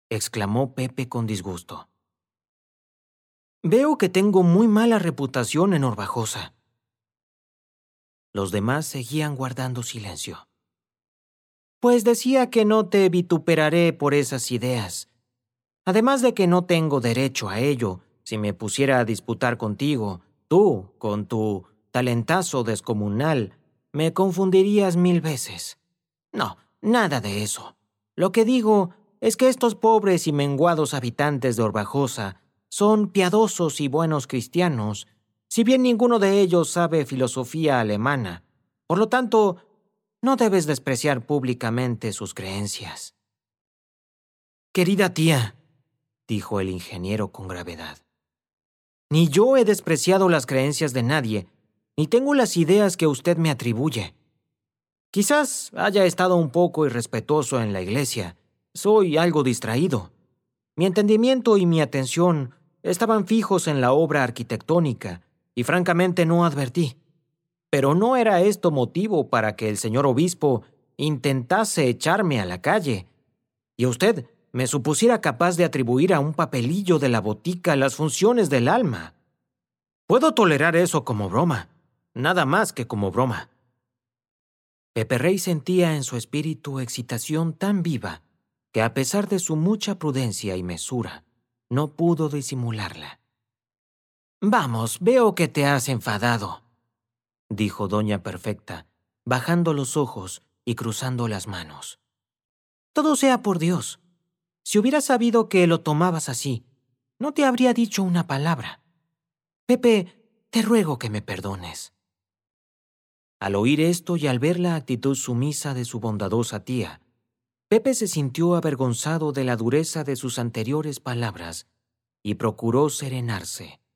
exclamó Pepe con disgusto. Veo que tengo muy mala reputación en Orbajosa. Los demás seguían guardando silencio. Pues decía que no te vituperaré por esas ideas. Además de que no tengo derecho a ello, si me pusiera a disputar contigo, tú, con tu talentazo descomunal, me confundirías 1000 veces. No, nada de eso. Lo que digo es que estos pobres y menguados habitantes de Orbajosa son piadosos y buenos cristianos, si bien ninguno de ellos sabe filosofía alemana. Por lo tanto, no debes despreciar públicamente sus creencias. Querida tía, dijo el ingeniero con gravedad, ni yo he despreciado las creencias de nadie, ni tengo las ideas que usted me atribuye. Quizás haya estado un poco irrespetuoso en la iglesia. Soy algo distraído. Mi entendimiento y mi atención estaban fijos en la obra arquitectónica y francamente no advertí. Pero no era esto motivo para que el señor obispo intentase echarme a la calle y usted me supusiera capaz de atribuir a un papelillo de la botica las funciones del alma. Puedo tolerar eso como broma, nada más que como broma. Pepe Rey sentía en su espíritu excitación tan viva que, a pesar de su mucha prudencia y mesura, no pudo disimularla. «Vamos, veo que te has enfadado», dijo Doña Perfecta, bajando los ojos y cruzando las manos. «Todo sea por Dios. Si hubiera sabido que lo tomabas así, no te habría dicho una palabra. Pepe, te ruego que me perdones». Al oír esto y al ver la actitud sumisa de su bondadosa tía, Pepe se sintió avergonzado de la dureza de sus anteriores palabras y procuró serenarse.